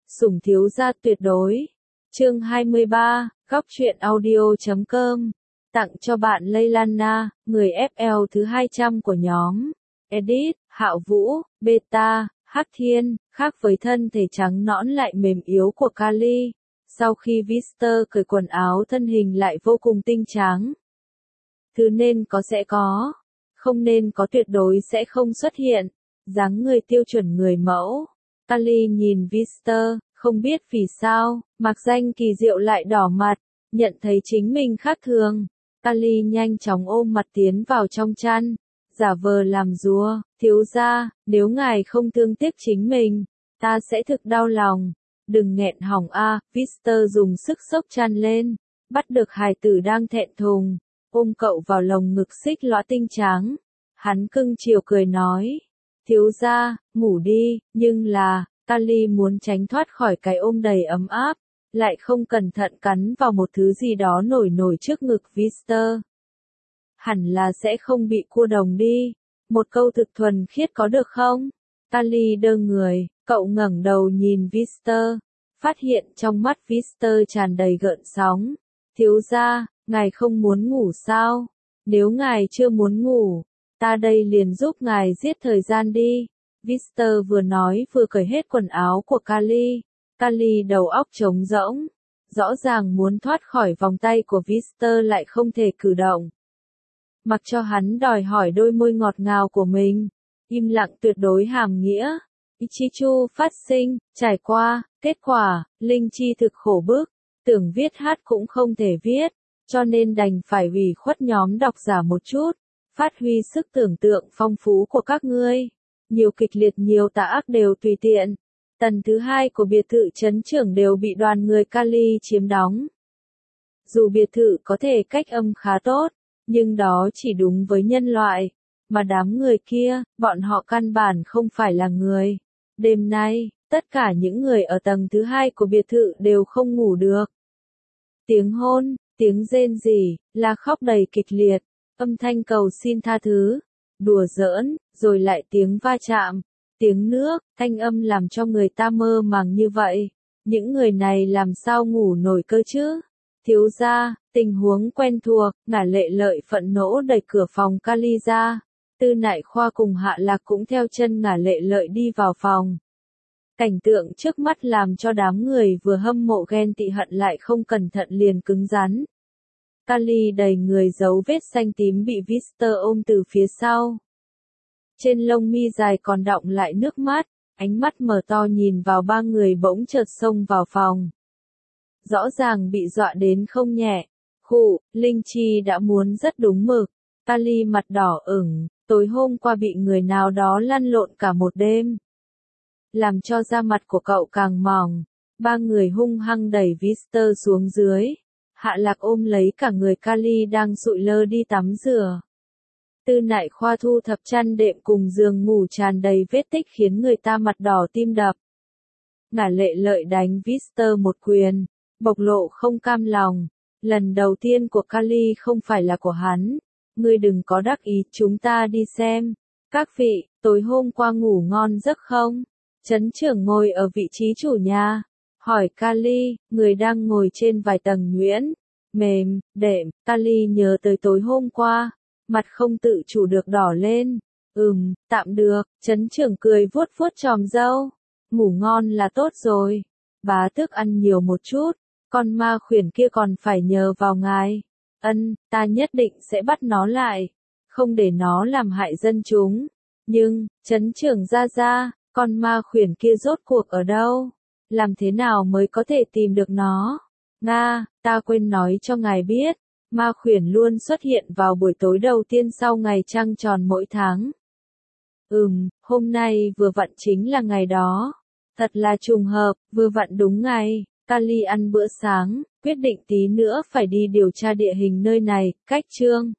Sủng thiếu gia tuyệt đối. Chương 23, góc truyện audio.com. Tặng cho bạn Leilana, người FL thứ 200 của nhóm. Edit, Hạo Vũ, Beta, Hắc Thiên, khác với thân thể trắng nõn lại mềm yếu của Kali. Sau khi Vister cởi quần áo thân hình lại vô cùng tinh tráng. Thứ nên có sẽ có, không nên có tuyệt đối sẽ không xuất hiện. Dáng người tiêu chuẩn người mẫu. Kali nhìn Vister, không biết vì sao, mặc danh kỳ diệu lại đỏ mặt, nhận thấy chính mình khác thường. Kali nhanh chóng ôm mặt tiến vào trong chăn, giả vờ làm rùa, thiếu gia, nếu ngài không thương tiếc chính mình, ta sẽ thực đau lòng. Đừng nghẹn họng a, Vister dùng sức xốc chăn lên, bắt được hài tử đang thẹn thùng, ôm cậu vào lồng ngực xích lõa tinh tráng. Hắn cưng chiều cười nói, thiếu gia, ngủ đi, nhưng là, Kali muốn tránh thoát khỏi cái ôm đầy ấm áp, lại không cẩn thận cắn vào một thứ gì đó nổi nổi trước ngực Vister. Hẳn là sẽ không bị cua đồng đi. Một câu thực thuần khiết có được không? Kali đơ người, cậu ngẩng đầu nhìn Vister, phát hiện trong mắt Vister tràn đầy gợn sóng. Thiếu gia, ngài không muốn ngủ sao? Nếu ngài chưa muốn ngủ, ta đây liền giúp ngài giết thời gian đi. Vister vừa nói vừa cởi hết quần áo của Kali. Kali đầu óc trống rỗng, rõ ràng muốn thoát khỏi vòng tay của Vister lại không thể cử động. Mặc cho hắn đòi hỏi đôi môi ngọt ngào của mình, im lặng tuyệt đối hàm nghĩa. Ichichu phát sinh, trải qua, kết quả, Linh Chi thực khổ bức, tưởng viết hát cũng không thể viết, cho nên đành phải ủy khuất nhóm độc giả một chút, phát huy sức tưởng tượng phong phú của các ngươi. Nhiều kịch liệt nhiều tà ác đều tùy tiện. Tầng thứ 2 của biệt thự trấn trưởng đều bị đoàn người Kali chiếm đóng. Dù biệt thự có thể cách âm khá tốt, nhưng đó chỉ đúng với nhân loại, mà đám người kia, bọn họ căn bản không phải là người. Đêm nay, tất cả những người ở tầng thứ 2 của biệt thự đều không ngủ được. Tiếng hôn, tiếng rên rỉ, la khóc đầy kịch liệt, âm thanh cầu xin tha thứ, đùa giỡn, rồi lại tiếng va chạm, tiếng nước, thanh âm làm cho người ta mơ màng như vậy. Những người này làm sao ngủ nổi cơ chứ? Thiếu gia, tình huống quen thuộc, Ngả Lệ Lợi phẫn nộ đẩy cửa phòng Kali ra. Tư Nại Khoa cùng Hạ Lạc cũng theo chân Ngả Lệ Lợi đi vào phòng. Cảnh tượng trước mắt làm cho đám người vừa hâm mộ ghen tị hận lại không cẩn thận liền cứng rắn. Kali đầy người dấu vết xanh tím bị Vister ôm từ phía sau. Trên lông mi dài còn đọng lại nước mắt, ánh mắt mở to nhìn vào ba người bỗng chợt xông vào phòng. Rõ ràng bị dọa đến không nhẹ. Khụ, Linh Chi đã muốn rất đúng mực. Kali mặt đỏ ửng, tối hôm qua bị người nào đó lăn lộn cả một đêm, làm cho da mặt của cậu càng mỏng. Ba người hung hăng đẩy Vister xuống dưới. Hạ Lạc ôm lấy cả người Kali đang sụi lơ đi tắm rửa. Tư Nại Khoa thu thập chăn đệm cùng giường ngủ tràn đầy vết tích khiến người ta mặt đỏ tim đập. Ngả Lệ Lợi đánh Vister một quyền, bộc lộ không cam lòng. Lần đầu tiên của Kali không phải là của hắn. Ngươi đừng có đắc ý, chúng ta đi xem. Các vị, tối hôm qua ngủ ngon giấc không? Trấn trưởng ngồi ở vị trí chủ nhà, hỏi Kali, người đang ngồi trên vài tầng nhuyễn, mềm, đệm. Kali nhớ tới tối hôm qua, mặt không tự chủ được đỏ lên. Tạm được. Trấn trưởng cười vuốt vuốt chòm râu. Ngủ ngon là tốt rồi. Bá tước ăn nhiều một chút, con ma khuyển kia còn phải nhờ vào ngài. Ta nhất định sẽ bắt nó lại, không để nó làm hại dân chúng. Nhưng, trấn trưởng ra, con ma khuyển kia rốt cuộc ở đâu? Làm thế nào mới có thể tìm được nó? Nga, ta quên nói cho ngài biết, ma khuyển luôn xuất hiện vào buổi tối đầu tiên sau ngày trăng tròn mỗi tháng. Hôm nay vừa vặn chính là ngày đó. Thật là trùng hợp, vừa vặn đúng ngày. Kali ăn bữa sáng, quyết định tí nữa phải đi điều tra địa hình nơi này. Cách chương